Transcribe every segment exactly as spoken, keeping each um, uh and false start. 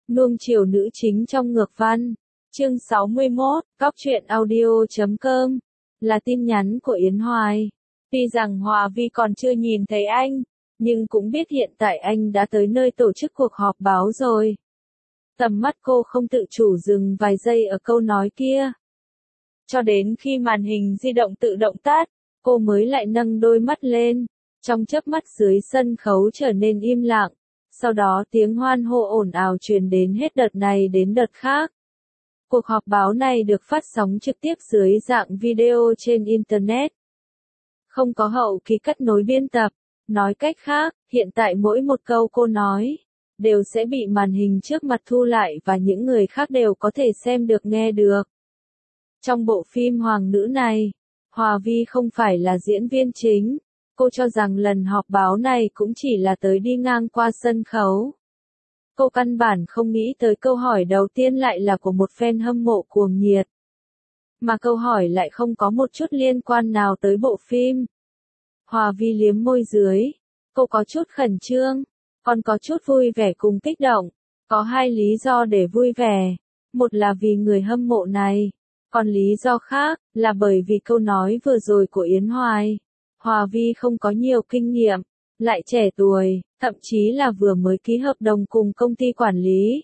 Nuông chiều nữ chính trong ngược văn. Chương sáu mươi mốt, Góc truyện audio chấm com. Là tin nhắn của Yến Hoài. Tuy rằng Hòa Vi còn chưa nhìn thấy anh, nhưng cũng biết hiện tại anh đã tới nơi tổ chức cuộc họp báo rồi. Tầm mắt cô không tự chủ dừng vài giây ở câu nói kia. Cho đến khi màn hình di động tự động tắt, cô mới lại nâng đôi mắt lên. Trong chớp mắt dưới sân khấu trở nên im lặng. Sau đó tiếng hoan hô ồn ào truyền đến hết đợt này đến đợt khác. Cuộc họp báo này được phát sóng trực tiếp dưới dạng video trên Internet. Không có hậu kỳ cắt nối biên tập. Nói cách khác, hiện tại mỗi một câu cô nói, đều sẽ bị màn hình trước mặt thu lại và những người khác đều có thể xem được nghe được. Trong bộ phim Hoàng nữ này, Hòa Vi không phải là diễn viên chính. Cô cho rằng lần họp báo này cũng chỉ là tới đi ngang qua sân khấu. Cô căn bản không nghĩ tới câu hỏi đầu tiên lại là của một fan hâm mộ cuồng nhiệt. Mà câu hỏi lại không có một chút liên quan nào tới bộ phim. Hòa Vi liếm môi dưới. Cô có chút khẩn trương, còn có chút vui vẻ cùng kích động. Có hai lý do để vui vẻ. Một là vì người hâm mộ này. Còn lý do khác là bởi vì câu nói vừa rồi của Yến Hoài. Hòa Vi không có nhiều kinh nghiệm, lại trẻ tuổi, thậm chí là vừa mới ký hợp đồng cùng công ty quản lý.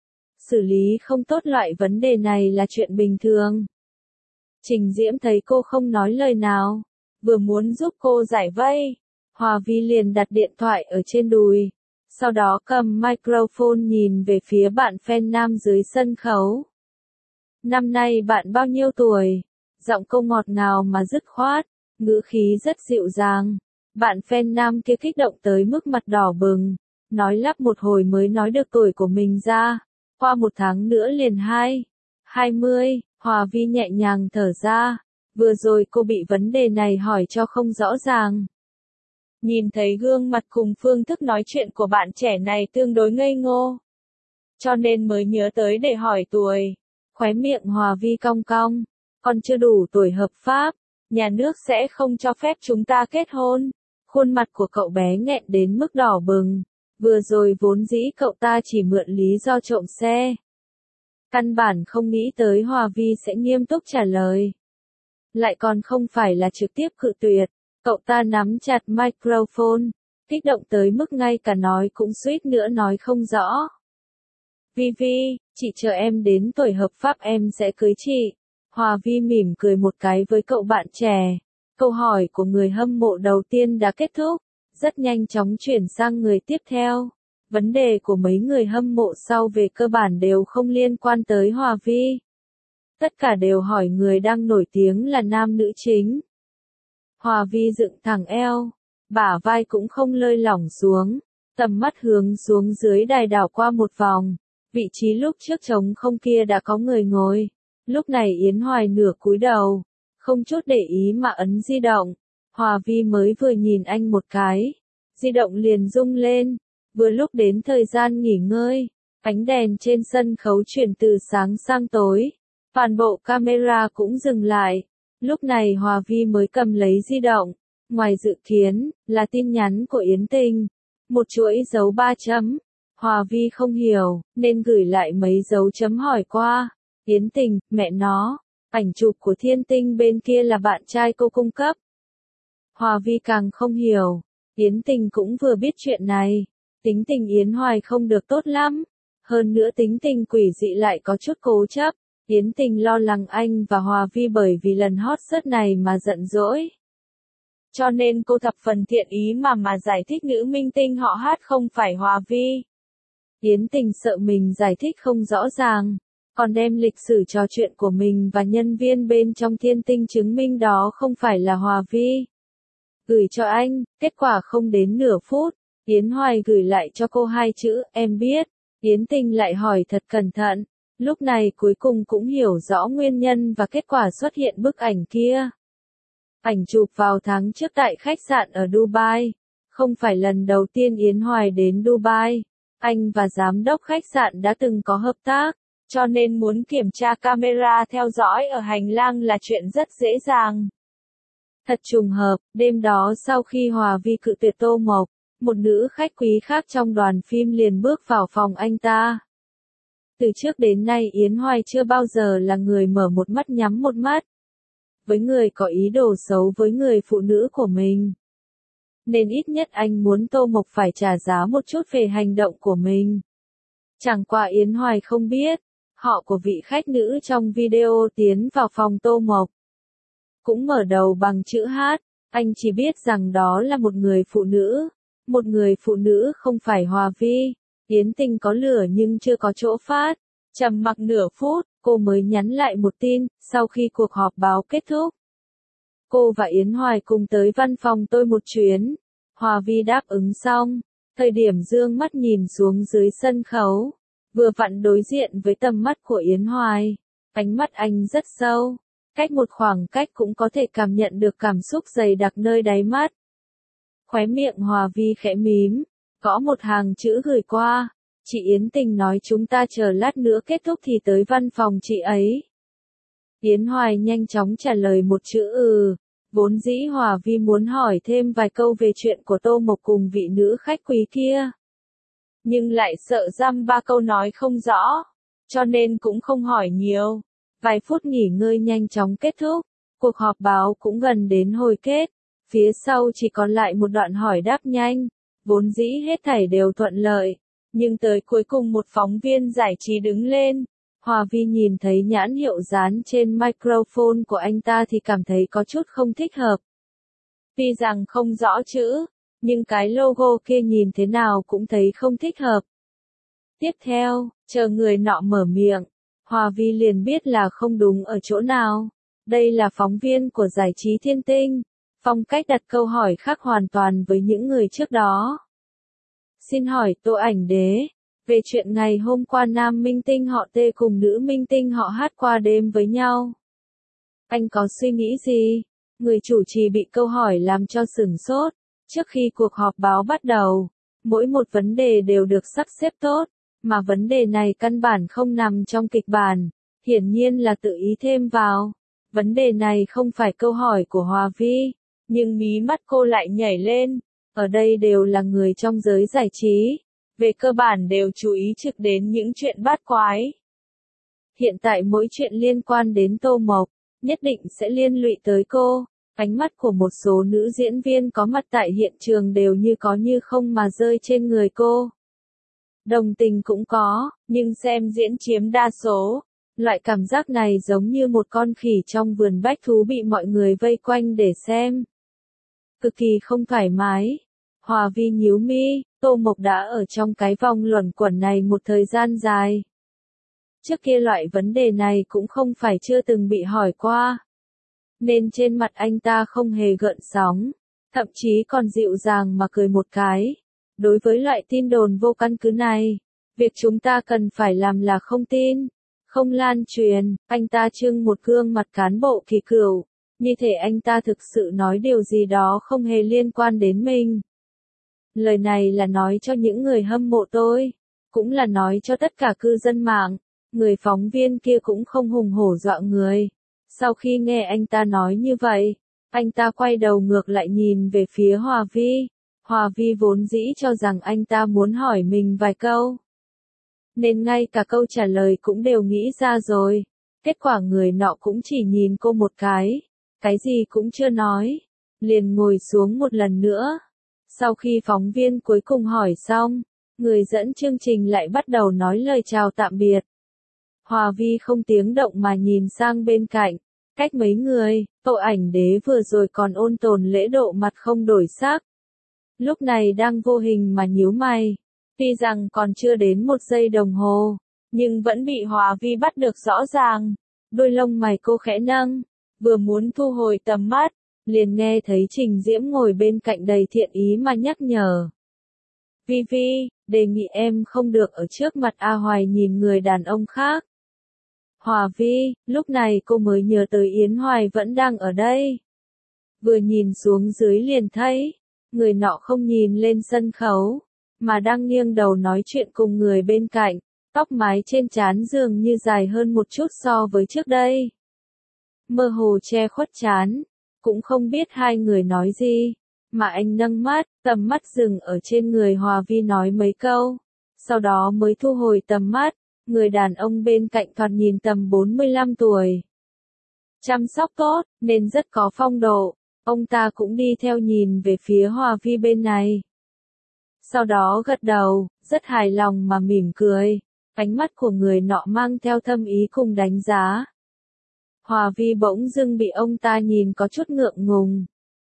Xử lý không tốt loại vấn đề này là chuyện bình thường. Trình Diễm thấy cô không nói lời nào, vừa muốn giúp cô giải vây, Hòa Vi liền đặt điện thoại ở trên đùi, sau đó cầm microphone nhìn về phía bạn fan nam dưới sân khấu. Năm nay bạn bao nhiêu tuổi? Giọng cô ngọt ngào mà dứt khoát. Ngữ khí rất dịu dàng. Bạn fan nam kia kích động tới mức mặt đỏ bừng. Nói lắp một hồi mới nói được tuổi của mình ra. Qua một tháng nữa liền hai. Hai mươi, Hòa Vi nhẹ nhàng thở ra. Vừa rồi cô bị vấn đề này hỏi cho không rõ ràng. Nhìn thấy gương mặt cùng phương thức nói chuyện của bạn trẻ này tương đối ngây ngô. Cho nên mới nhớ tới để hỏi tuổi. Khóe miệng Hòa Vi cong cong. Còn chưa đủ tuổi hợp pháp. Nhà nước sẽ không cho phép chúng ta kết hôn. Khuôn mặt của cậu bé nghẹn đến mức đỏ bừng. Vừa rồi vốn dĩ cậu ta chỉ mượn lý do trộm xe. Căn bản không nghĩ tới Hòa Vi sẽ nghiêm túc trả lời. Lại còn không phải là trực tiếp cự tuyệt. Cậu ta nắm chặt microphone. Kích động tới mức ngay cả nói cũng suýt nữa nói không rõ. Vi Vi, chị chờ em đến tuổi hợp pháp em sẽ cưới chị. Hòa Vi mỉm cười một cái với cậu bạn trẻ. Câu hỏi của người hâm mộ đầu tiên đã kết thúc, rất nhanh chóng chuyển sang người tiếp theo. Vấn đề của mấy người hâm mộ sau về cơ bản đều không liên quan tới Hòa Vi. Tất cả đều hỏi người đang nổi tiếng là nam nữ chính. Hòa Vi dựng thẳng eo, bả vai cũng không lơi lỏng xuống, tầm mắt hướng xuống dưới đài đảo qua một vòng. Vị trí lúc trước trống không kia đã có người ngồi. Lúc này Yến Hoài nửa cúi đầu, không chút để ý mà ấn di động. Hòa Vi mới vừa nhìn anh một cái, di động liền rung lên. Vừa lúc đến thời gian nghỉ ngơi, ánh đèn trên sân khấu chuyển từ sáng sang tối. Toàn bộ camera cũng dừng lại. Lúc này Hòa Vi mới cầm lấy di động. Ngoài dự kiến, là tin nhắn của Yến Tình. Một chuỗi dấu ba chấm. Hòa Vi không hiểu, nên gửi lại mấy dấu chấm hỏi qua. Yến Tình, mẹ nó, ảnh chụp của Thiên Tinh bên kia là bạn trai cô cung cấp. Hòa Vi càng không hiểu, Yến Tình cũng vừa biết chuyện này. Tính tình Yến Hoài không được tốt lắm. Hơn nữa tính tình quỷ dị lại có chút cố chấp. Yến Tình lo lắng anh và Hòa Vi bởi vì lần hot search này mà giận dỗi. Cho nên cô thập phần thiện ý mà mà giải thích nữ minh tinh họ hát không phải Hòa Vi. Yến Tình sợ mình giải thích không rõ ràng. Còn đem lịch sử trò chuyện của mình và nhân viên bên trong Thiên Tinh chứng minh đó không phải là Hòa Vi. Gửi cho anh, kết quả không đến nửa phút, Yến Hoài gửi lại cho cô hai chữ, em biết. Yến Tình lại hỏi thật cẩn thận, lúc này cuối cùng cũng hiểu rõ nguyên nhân và kết quả xuất hiện bức ảnh kia. Ảnh chụp vào tháng trước tại khách sạn ở Dubai. Không phải lần đầu tiên Yến Hoài đến Dubai. Anh và giám đốc khách sạn đã từng có hợp tác. Cho nên muốn kiểm tra camera theo dõi ở hành lang là chuyện rất dễ dàng. Thật trùng hợp, đêm đó sau khi Hòa Vi cự tuyệt Tô Mộc, một nữ khách quý khác trong đoàn phim liền bước vào phòng anh ta. Từ trước đến nay Yến Hoài chưa bao giờ là người mở một mắt nhắm một mắt. Với người có ý đồ xấu với người phụ nữ của mình. Nên ít nhất anh muốn Tô Mộc phải trả giá một chút về hành động của mình. Chẳng qua Yến Hoài không biết, họ của vị khách nữ trong video tiến vào phòng Tô Mộc. Cũng mở đầu bằng chữ H, anh chỉ biết rằng đó là một người phụ nữ. Một người phụ nữ không phải Hòa Vi. Yến Tình có lửa nhưng chưa có chỗ phát. Trầm mặc nửa phút, cô mới nhắn lại một tin, sau khi cuộc họp báo kết thúc. Cô và Yến Hoài cùng tới văn phòng tôi một chuyến. Hòa Vi đáp ứng xong, thời điểm dương mắt nhìn xuống dưới sân khấu, vừa vặn đối diện với tầm mắt của Yến Hoài. Ánh mắt anh rất sâu, cách một khoảng cách cũng có thể cảm nhận được cảm xúc dày đặc nơi đáy mắt. Khóe miệng Hòa Vi khẽ mím, gõ một hàng chữ gửi qua. Chị Yến Tình nói chúng ta chờ lát nữa kết thúc thì tới văn phòng chị ấy. Yến Hoài nhanh chóng trả lời một chữ ừ. Vốn dĩ Hòa Vi muốn hỏi thêm vài câu về chuyện của Tô Mộc cùng vị nữ khách quý kia. Nhưng lại sợ dăm ba câu nói không rõ, cho nên cũng không hỏi nhiều. Vài phút nghỉ ngơi nhanh chóng kết thúc, cuộc họp báo cũng gần đến hồi kết. Phía sau chỉ còn lại một đoạn hỏi đáp nhanh, vốn dĩ hết thảy đều thuận lợi. Nhưng tới cuối cùng một phóng viên giải trí đứng lên. Hòa Vi nhìn thấy nhãn hiệu dán trên microphone của anh ta thì cảm thấy có chút không thích hợp. Tuy rằng không rõ chữ, nhưng cái logo kia nhìn thế nào cũng thấy không thích hợp. Tiếp theo, chờ người nọ mở miệng, Hòa Vi liền biết là không đúng ở chỗ nào. Đây là phóng viên của giải trí Thiên Tinh, phong cách đặt câu hỏi khác hoàn toàn với những người trước đó. Xin hỏi Tô Ảnh Đế, về chuyện ngày hôm qua nam minh tinh họ T cùng nữ minh tinh họ H qua đêm với nhau. Anh có suy nghĩ gì? Người chủ trì bị câu hỏi làm cho sửng sốt. Trước khi cuộc họp báo bắt đầu, mỗi một vấn đề đều được sắp xếp tốt, mà vấn đề này căn bản không nằm trong kịch bản, hiển nhiên là tự ý thêm vào. Vấn đề này không phải câu hỏi của Hòa Vi, nhưng mí mắt cô lại nhảy lên. Ở đây đều là người trong giới giải trí, về cơ bản đều chú ý trực đến những chuyện bát quái. Hiện tại mỗi chuyện liên quan đến Tô Mộc, nhất định sẽ liên lụy tới cô. Ánh mắt của một số nữ diễn viên có mặt tại hiện trường đều như có như không mà rơi trên người cô. Đồng tình cũng có, nhưng xem diễn chiếm đa số. Loại cảm giác này giống như một con khỉ trong vườn bách thú bị mọi người vây quanh để xem. Cực kỳ không thoải mái. Hòa Vi nhíu mi, Tô Mộc đã ở trong cái vòng luẩn quẩn này một thời gian dài. Trước kia loại vấn đề này cũng không phải chưa từng bị hỏi qua. Nên trên mặt anh ta không hề gợn sóng, thậm chí còn dịu dàng mà cười một cái. Đối với loại tin đồn vô căn cứ này, việc chúng ta cần phải làm là không tin, không lan truyền. Anh ta trưng một gương mặt cán bộ kỳ cựu, như thể anh ta thực sự nói điều gì đó không hề liên quan đến mình. Lời này là nói cho những người hâm mộ tôi, cũng là nói cho tất cả cư dân mạng. Người phóng viên kia cũng không hùng hổ dọa người. Sau khi nghe anh ta nói như vậy, anh ta quay đầu ngược lại nhìn về phía Hòa Vi. Hòa Vi vốn dĩ cho rằng anh ta muốn hỏi mình vài câu, nên ngay cả câu trả lời cũng đều nghĩ ra rồi. Kết quả người nọ cũng chỉ nhìn cô một cái, cái gì cũng chưa nói, liền ngồi xuống một lần nữa. Sau khi phóng viên cuối cùng hỏi xong, người dẫn chương trình lại bắt đầu nói lời chào tạm biệt. Hòa Vi không tiếng động mà nhìn sang bên cạnh, cách mấy người. Tô Ảnh Đế vừa rồi còn ôn tồn lễ độ mặt không đổi sắc, lúc này đang vô hình mà nhíu mày. Tuy rằng còn chưa đến một giây đồng hồ, nhưng vẫn bị Hòa Vi bắt được rõ ràng. Đôi lông mày cô khẽ nâng, vừa muốn thu hồi tầm mắt, liền nghe thấy Trình Diễm ngồi bên cạnh đầy thiện ý mà nhắc nhở. Vi Vi, đề nghị em không được ở trước mặt A Hoài nhìn người đàn ông khác. Hòa Vi, lúc này cô mới nhớ tới Yến Hoài vẫn đang ở đây. Vừa nhìn xuống dưới liền thấy, người nọ không nhìn lên sân khấu, mà đang nghiêng đầu nói chuyện cùng người bên cạnh, tóc mái trên trán dường như dài hơn một chút so với trước đây. Mơ hồ che khuất trán, cũng không biết hai người nói gì, mà anh nâng mắt, tầm mắt dừng ở trên người Hòa Vi nói mấy câu, sau đó mới thu hồi tầm mắt, Người đàn ông bên cạnh thoạt nhìn tầm bốn mươi lăm tuổi. Chăm sóc tốt, nên rất có phong độ. Ông ta cũng đi theo nhìn về phía Hòa Vi bên này. Sau đó gật đầu, rất hài lòng mà mỉm cười. Ánh mắt của người nọ mang theo thâm ý cùng đánh giá. Hòa Vi bỗng dưng bị ông ta nhìn có chút ngượng ngùng.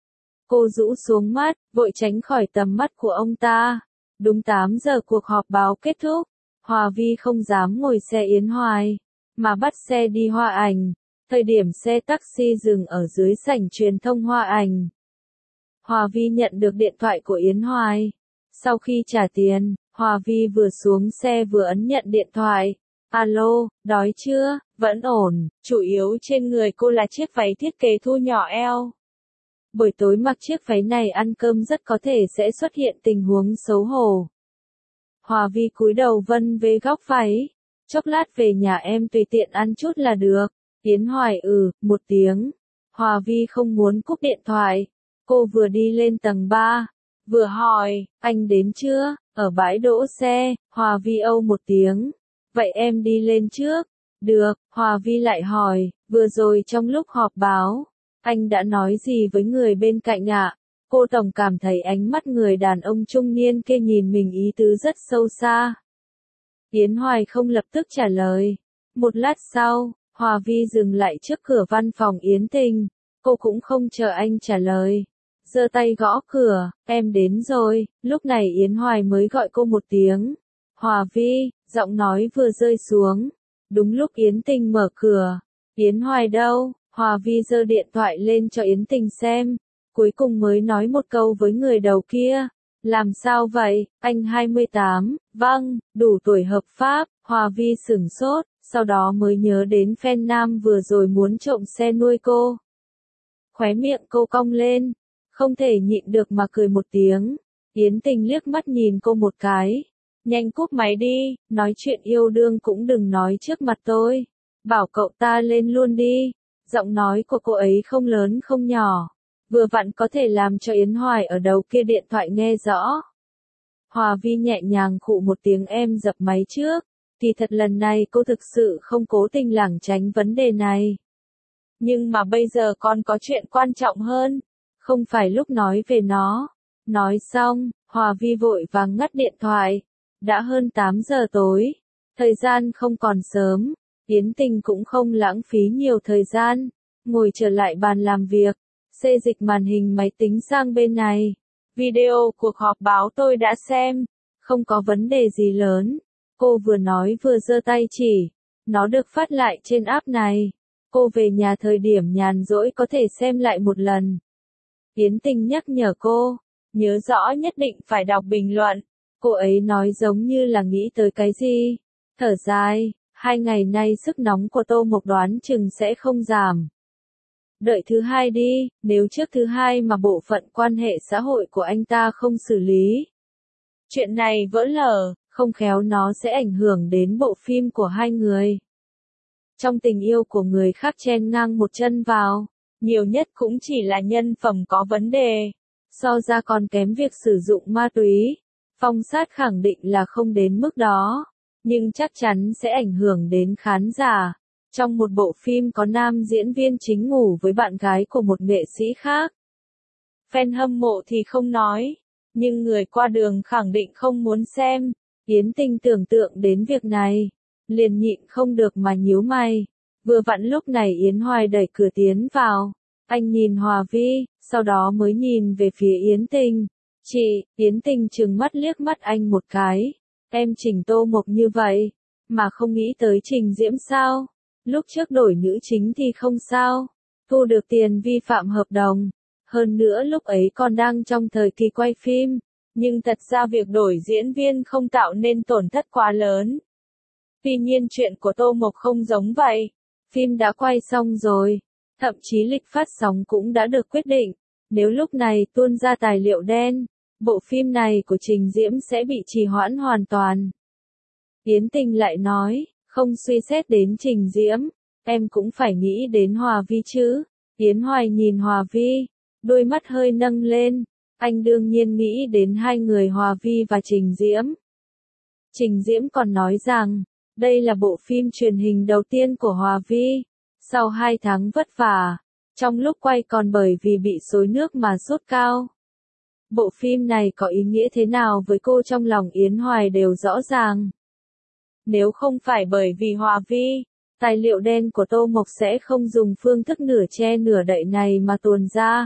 Cô rũ xuống mắt, vội tránh khỏi tầm mắt của ông ta. Đúng tám giờ cuộc họp báo kết thúc. Hòa Vi không dám ngồi xe Yến Hoài, mà bắt xe đi Hoa Ảnh. Thời điểm xe taxi dừng ở dưới sảnh truyền thông Hoa Ảnh. Hòa Vi nhận được điện thoại của Yến Hoài. Sau khi trả tiền, Hòa Vi vừa xuống xe vừa ấn nhận điện thoại. Alo, đói chưa? Vẫn ổn, chủ yếu trên người cô là chiếc váy thiết kế thu nhỏ eo. Buổi tối mặc chiếc váy này ăn cơm rất có thể sẽ xuất hiện tình huống xấu hổ. Hòa Vi cúi đầu vân về góc váy. Chốc lát về nhà em tùy tiện ăn chút là được. Yến Hoài ừ, một tiếng. Hòa Vi không muốn cúp điện thoại. Cô vừa đi lên tầng ba, vừa hỏi, anh đến chưa? Ở bãi đỗ xe, Hòa Vi âu một tiếng. Vậy em đi lên trước. Được, Hòa Vi lại hỏi, vừa rồi trong lúc họp báo, anh đã nói gì với người bên cạnh ạ? À? Cô tổng cảm thấy ánh mắt người đàn ông trung niên kia nhìn mình ý tứ rất sâu xa. Yến Hoài không lập tức trả lời. Một lát sau, Hòa Vi dừng lại trước cửa văn phòng Yến Tình. Cô cũng không chờ anh trả lời. Giơ tay gõ cửa, em đến rồi. Lúc này Yến Hoài mới gọi cô một tiếng. Hòa Vi, giọng nói vừa rơi xuống. Đúng lúc Yến Tình mở cửa. Yến Hoài đâu? Hòa Vi giơ điện thoại lên cho Yến Tình xem. Cuối cùng mới nói một câu với người đầu kia. Làm sao vậy, anh hai mươi tám, vâng, đủ tuổi hợp pháp. Hòa Vi sửng sốt, sau đó mới nhớ đến fan nam vừa rồi muốn trộm xe nuôi cô. Khóe miệng cô cong lên, không thể nhịn được mà cười một tiếng. Yến Tình liếc mắt nhìn cô một cái. Nhanh cúp máy đi, nói chuyện yêu đương cũng đừng nói trước mặt tôi. Bảo cậu ta lên luôn đi. Giọng nói của cô ấy không lớn không nhỏ. Vừa vặn có thể làm cho Yến Hoài ở đầu kia điện thoại nghe rõ. Hòa Vi nhẹ nhàng khụ một tiếng em dập máy trước. Kỳ thật lần này cô thực sự không cố tình lảng tránh vấn đề này. Nhưng mà bây giờ còn có chuyện quan trọng hơn. Không phải lúc nói về nó. Nói xong, Hòa Vi vội vàng ngắt điện thoại. Đã hơn tám giờ tối. Thời gian không còn sớm. Yến Tình cũng không lãng phí nhiều thời gian. Ngồi trở lại bàn làm việc. Xê dịch màn hình máy tính sang bên này. Video cuộc họp báo tôi đã xem. Không có vấn đề gì lớn. Cô vừa nói vừa giơ tay chỉ. Nó được phát lại trên app này. Cô về nhà thời điểm nhàn rỗi có thể xem lại một lần. Yến Tình nhắc nhở cô. Nhớ rõ nhất định phải đọc bình luận. Cô ấy nói giống như là nghĩ tới cái gì. Thở dài. Hai ngày nay sức nóng của Tô Mộc đoán chừng sẽ không giảm. Đợi thứ hai đi, nếu trước thứ hai mà bộ phận quan hệ xã hội của anh ta không xử lý. Chuyện này vỡ lở, không khéo nó sẽ ảnh hưởng đến bộ phim của hai người. Trong tình yêu của người khác chen ngang một chân vào, nhiều nhất cũng chỉ là nhân phẩm có vấn đề. So ra còn kém việc sử dụng ma túy. Phong Sát khẳng định là không đến mức đó, nhưng chắc chắn sẽ ảnh hưởng đến khán giả. Trong một bộ phim có nam diễn viên chính ngủ với bạn gái của một nghệ sĩ khác. Fan hâm mộ thì không nói, nhưng người qua đường khẳng định không muốn xem. Yến Tình tưởng tượng đến việc này, liền nhịn không được mà nhíu mày. Vừa vặn lúc này Yến Hoài đẩy cửa tiến vào. Anh nhìn Hòa Vi, sau đó mới nhìn về phía Yến Tình. Chị, Yến Tình trừng mắt liếc mắt anh một cái. Em chỉnh Tô Mộc như vậy, mà không nghĩ tới Trình Diễm sao? Lúc trước đổi nữ chính thì không sao, thu được tiền vi phạm hợp đồng. Hơn nữa lúc ấy còn đang trong thời kỳ quay phim, nhưng thật ra việc đổi diễn viên không tạo nên tổn thất quá lớn. Tuy nhiên chuyện của Tô Mộc không giống vậy. Phim đã quay xong rồi, thậm chí lịch phát sóng cũng đã được quyết định. Nếu lúc này tuôn ra tài liệu đen, bộ phim này của Trình Diễm sẽ bị trì hoãn hoàn toàn. Yến Tình lại nói, không suy xét đến Trình Diễm, em cũng phải nghĩ đến Hòa Vi chứ. Yến Hoài nhìn Hòa Vi, đôi mắt hơi nâng lên, anh đương nhiên nghĩ đến hai người Hòa Vi và Trình Diễm. Trình Diễm còn nói rằng, Đây là bộ phim truyền hình đầu tiên của Hòa Vi. Sau hai tháng vất vả, trong lúc quay còn bởi vì bị xối nước mà sốt cao. Bộ phim này có ý nghĩa thế nào với cô trong lòng Yến Hoài đều rõ ràng. Nếu không phải bởi vì Hòa Vi, tài liệu đen của Tô Mộc sẽ không dùng phương thức nửa che nửa đậy này mà tuồn ra.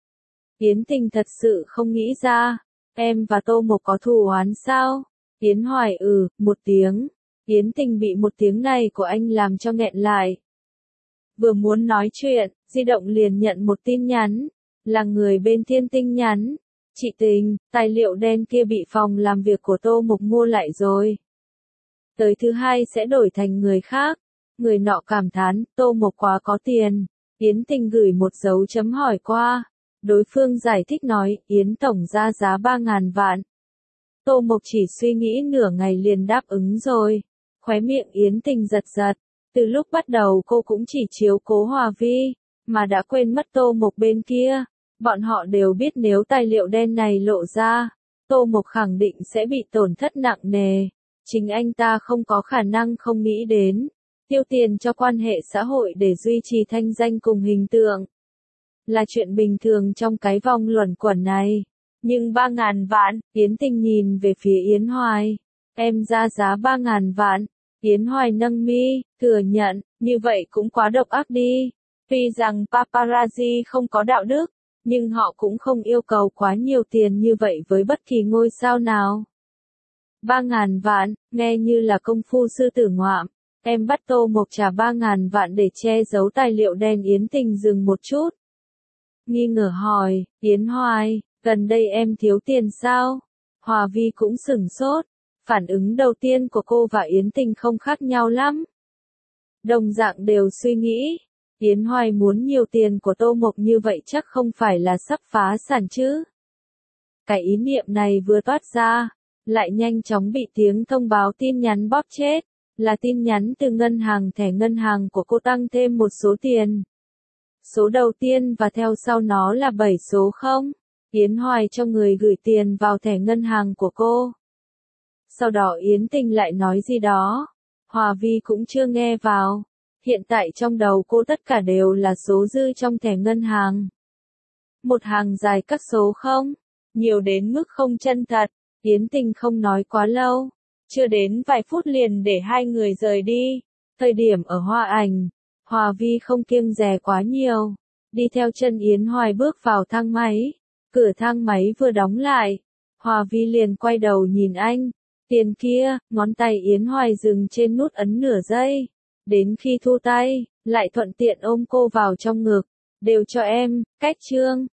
Yến Tình thật sự không nghĩ ra, em và Tô Mộc có thù oán sao? Yến Hoài ừ, một tiếng. Yến Tình bị một tiếng này của anh làm cho nghẹn lại. Vừa muốn nói chuyện, di động liền nhận một tin nhắn, là người bên Thiên Tinh nhắn. Chị Tình, tài liệu đen kia bị phòng làm việc của Tô Mộc mua lại rồi. Tới thứ hai sẽ đổi thành người khác. Người nọ cảm thán, Tô Mộc quá có tiền. Yến Tình gửi một dấu chấm hỏi qua. Đối phương giải thích nói, Yến Tổng ra giá ba ngàn vạn. Tô Mộc chỉ suy nghĩ nửa ngày liền đáp ứng rồi. Khóe miệng Yến Tình giật giật. Từ lúc bắt đầu cô cũng chỉ chiếu cố Hòa Vi, mà đã quên mất Tô Mộc bên kia. Bọn họ đều biết nếu tài liệu đen này lộ ra, Tô Mộc khẳng định sẽ bị tổn thất nặng nề. Chính anh ta không có khả năng không nghĩ đến. Tiêu tiền cho quan hệ xã hội để duy trì thanh danh cùng hình tượng. Là chuyện bình thường trong cái vòng luẩn quẩn này. Nhưng ba ngàn vạn, Yến Tình nhìn về phía Yến Hoài. Em ra giá ba ngàn vạn. Yến Hoài nâng mi, thừa nhận, như vậy cũng quá độc ác đi. Tuy rằng paparazzi không có đạo đức, nhưng họ cũng không yêu cầu quá nhiều tiền như vậy với bất kỳ ngôi sao nào. Ba ngàn vạn, nghe như là công phu sư tử ngoạm. Em bắt Tô Mộc trả ba ngàn vạn để che giấu tài liệu đen. Yến Tình dừng một chút. Nghi ngờ hỏi, Yến Hoài, gần đây em thiếu tiền sao? Hòa Vi cũng sửng sốt. Phản ứng đầu tiên của cô và Yến Tình không khác nhau lắm. Đồng dạng đều suy nghĩ. Yến Hoài muốn nhiều tiền của Tô Mộc như vậy chắc không phải là sắp phá sản chứ. Cái ý niệm này vừa toát ra, lại nhanh chóng bị tiếng thông báo tin nhắn bóp chết. Là tin nhắn từ ngân hàng, thẻ ngân hàng của cô tăng thêm một số tiền. Số đầu tiên và theo sau nó là bảy số không. Yến Hoài cho người gửi tiền vào thẻ ngân hàng của cô. Sau đó Yến Tình lại nói gì đó. Hòa Vi cũng chưa nghe vào. Hiện tại trong đầu cô tất cả đều là số dư trong thẻ ngân hàng. Một hàng dài các số không. Nhiều đến mức không chân thật. Yến Tình không nói quá lâu. Chưa đến vài phút liền để hai người rời đi. Thời điểm ở Hoa Ảnh, Hòa Vi không kiêng dè quá nhiều. Đi theo chân Yến Hoài bước vào thang máy. Cửa thang máy vừa đóng lại. Hòa Vi liền quay đầu nhìn anh. Tiền kia, ngón tay Yến Hoài dừng trên nút ấn nửa giây. Đến khi thu tay, lại thuận tiện ôm cô vào trong ngực. Đều cho em, cách chương.